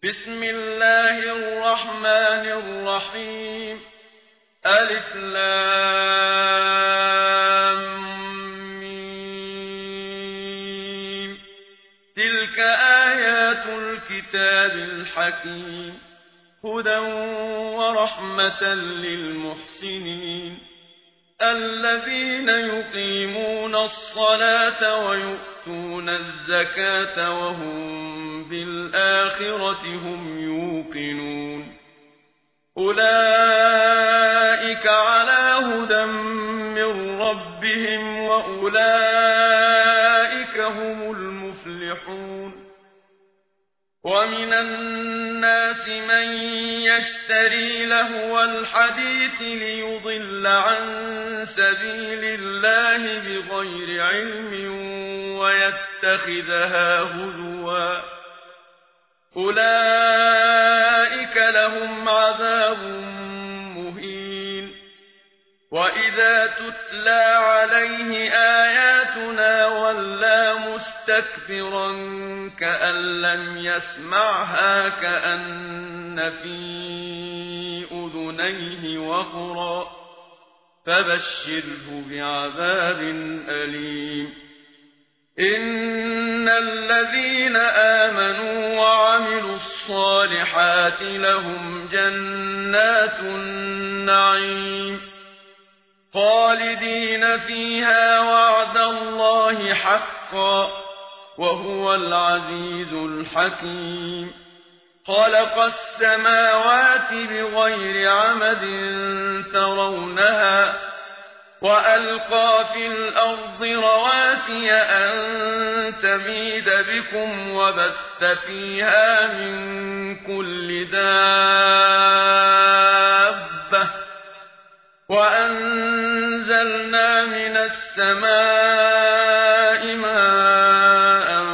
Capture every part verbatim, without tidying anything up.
بسم الله الرحمن الرحيم ألف لام ميم تلك آيات الكتاب الحكيم هدى ورحمة للمحسنين الذين يقيمون الصلاة ويؤتون الزكاة وهم بالآخرة هم يوقنون أولئك على هدى من ربهم وأولئك هم المفلحون ومن الناس من يشتري لهو الحديث ليضل عن سبيل الله بغير علم ويتخذها هزوا أولئك لهم عذاب مهين وإذا تتلى عليه آياتنا ولى مستكبرا كأن لم يسمعها كأن في أذنيه وقرا فبشره بعذاب أليم إن الذين آمنوا وعملوا الصالحات لهم جنات النعيم خالدين فيها وعد الله حقا وهو العزيز الحكيم خلق السماوات بغير عمد ترونها وألقى في الأرض رواسي أن تميد بكم وبث فيها من كل دابة وأنزلنا من السماء ماء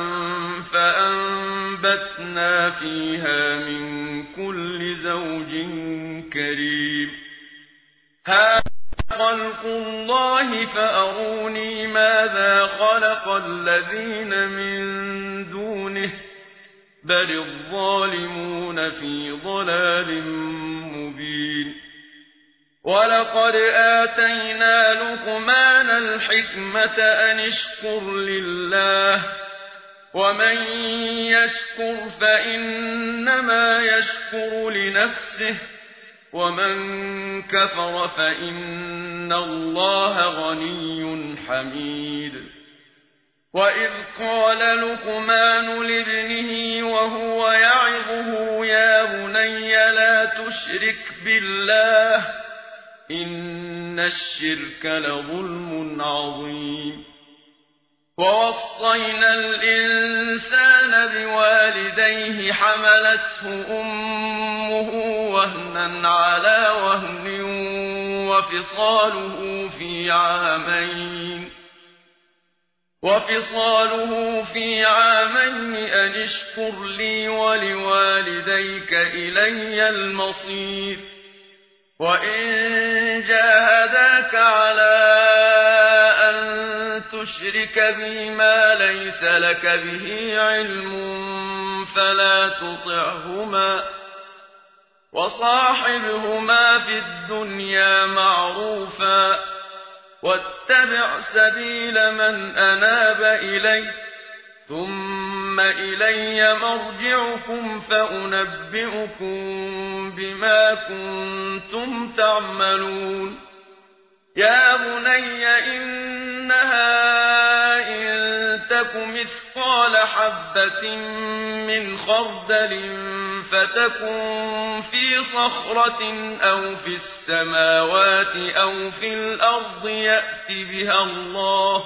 فأنبتنا فيها من كل زوج كريم هذا خلق الله فأروني ماذا خلق الذين من دونه بل الظالمون في ضلال مبين ولقد آتينا لقمان الحكمة أن اشكر لله ومن يشكر فإنما يشكر لنفسه ومن كفر فإن الله غني حميد وإذ قال لقمان لابنه وهو يعظه يا بني لا تشرك بالله إن الشرك لظلم عظيم ووصينا الإنسان بوالديه حملته أمه وهنا على وهن وفصاله في عامين وفصاله في عامين أن اشكر لي ولوالديك إلي المصير وإن جاهداك على أن تشرك بي ما ليس لك به علم فلا تطعهما وصاحبهما في الدنيا معروفا واتبع سبيل من أناب إلي ثم إلي مرجعكم فأنبئكم بما كنتم تعملون يا بني إنها إن تك مثقال حبة من خردل فتكن في صخرة أو في السماوات أو في الأرض يأت بها الله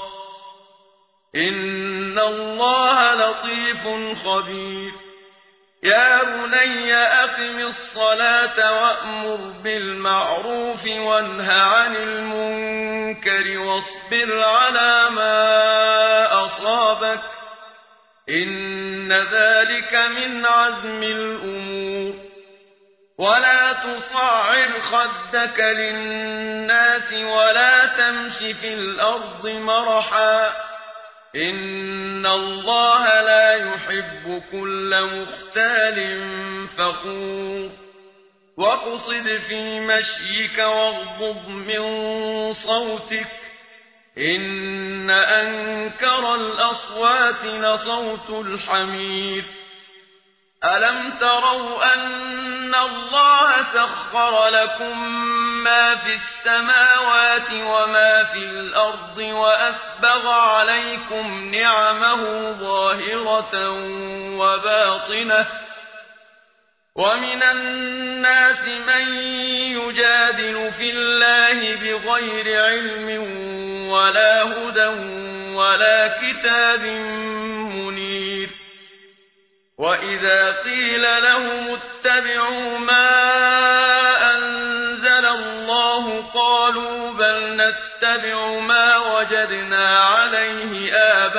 إن الله لطيف خبير يا بني أقم الصلاة وأمر بالمعروف وانه عن المنكر واصبر على ما أصابك إن ذلك من عزم الأمور ولا تصعر خدك للناس ولا تمش في الأرض مرحا إن الله لا يحب كل مختال فخور واقصد في مشيك واغضض من صوتك إن أنكر الأصوات لصوت الحمير ألم تروا أن الله سخر لكم ما في السماوات وما في الأرض وأسبغ عليكم نعمه ظاهرة وباطنة ومن الناس من يجادل في الله بغير علم ولا هدى ولا كتاب منير وإذا قيل لهم اتبعوا ما أنزل الله قالوا بل نتبع ما وجدنا عليه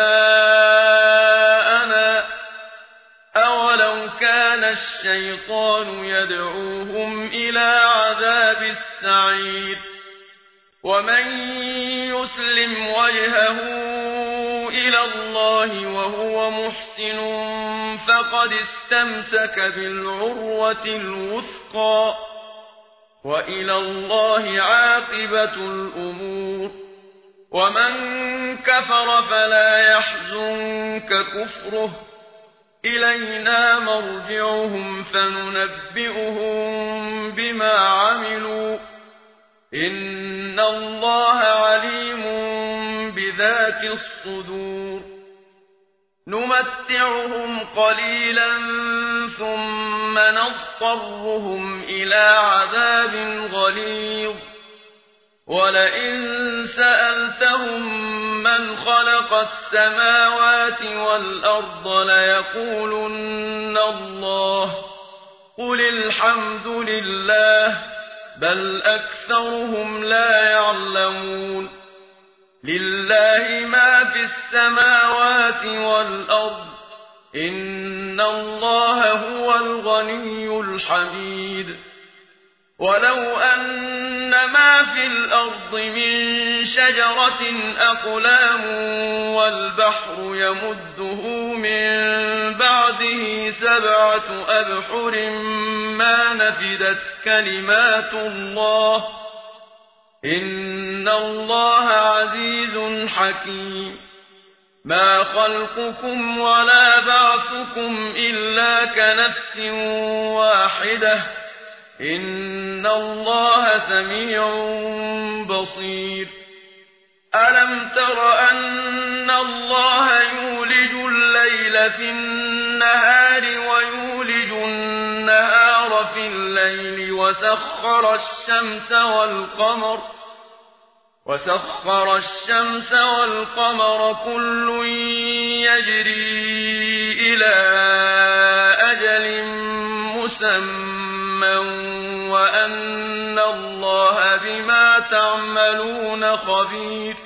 آباءنا أولو كان الشيطان يدعوهم إلى عذاب السعير ومن يسلم وجهه إلى الله وهو محسن فقد استمسك بالعروة الوثقى وإلى الله عاقبة الأمور ومن كفر فلا يحزنك كفره إلينا مرجعهم فننبئهم بما عملوا إن الله عليم بذات الصدور نمتعهم قليلا ثم نضطرهم إلى عذاب غليظ ولئن سألتهم من خلق السماوات والأرض ليقولن الله قل الحمد لله بل أكثرهم لا يعلمون لله ما في السماوات والأرض إن الله هو الغني الحميد ولو أن ما في الأرض من شجرة أقلام والبحر يمده من بعده سبعة أبحر ما نفدت كلمات الله إن الله عزيز حكيم ما خلقكم ولا بعثكم إلا كنفس واحدة إن الله سميع بصير ألم تر أن الله يولج الليل في النهار ويولج النهار في الليل وسخر الشمس والقمر وسخر الشمس والقمر كل يجري إلى أجل مسمى وأن الله بما تعملون خبير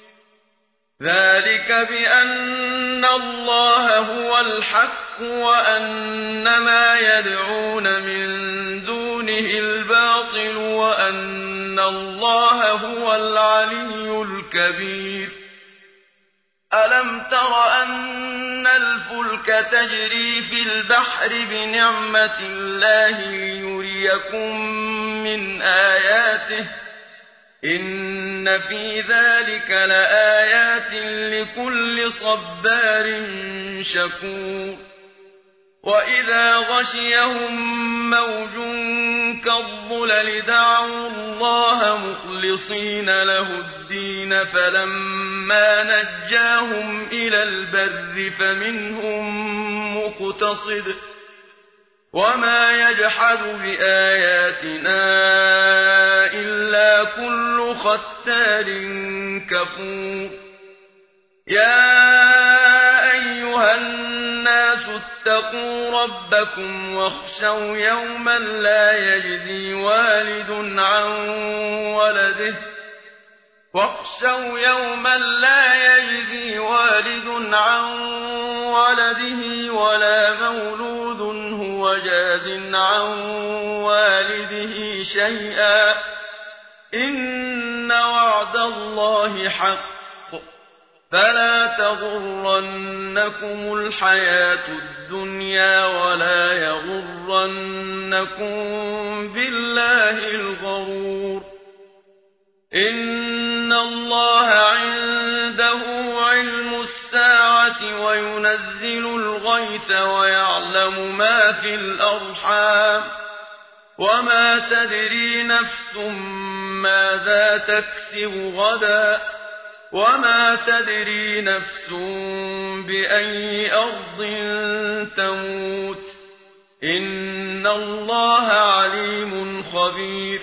ذلك بأن الله هو الحق وأن ما يدعون من دونه الباطل وأن الله هو العلي الكبير ألم تر أن الفلك تجري في البحر بنعمة الله ليريكم من آياته إن في ذلك لآيات لكل صبار شكور وإذا غشيهم موج كالظلل دعوا الله مخلصين له الدين فلما نجاهم إلى البر فمنهم مقتصد وما يجحد بآياتنا إلا كل ختار كفور يا أيها الناس اتقوا ربكم واخشوا يوما لا يجزي والد عن ولده واخشوا يوما لا يجزي والد عن ولده ولا مولود هو جاز عن والده شيئا إن وعد الله حق فلا تغرنكم الحياة الدنيا ولا يغرنكم بالله الغرور إن الله عنده علم الساعة وينزل الغيث ويعلم ما في الأرحام وما تدري نفس ماذا تكسب غدا وما تدري نفس بأي أرض تموت إن الله عليم خبير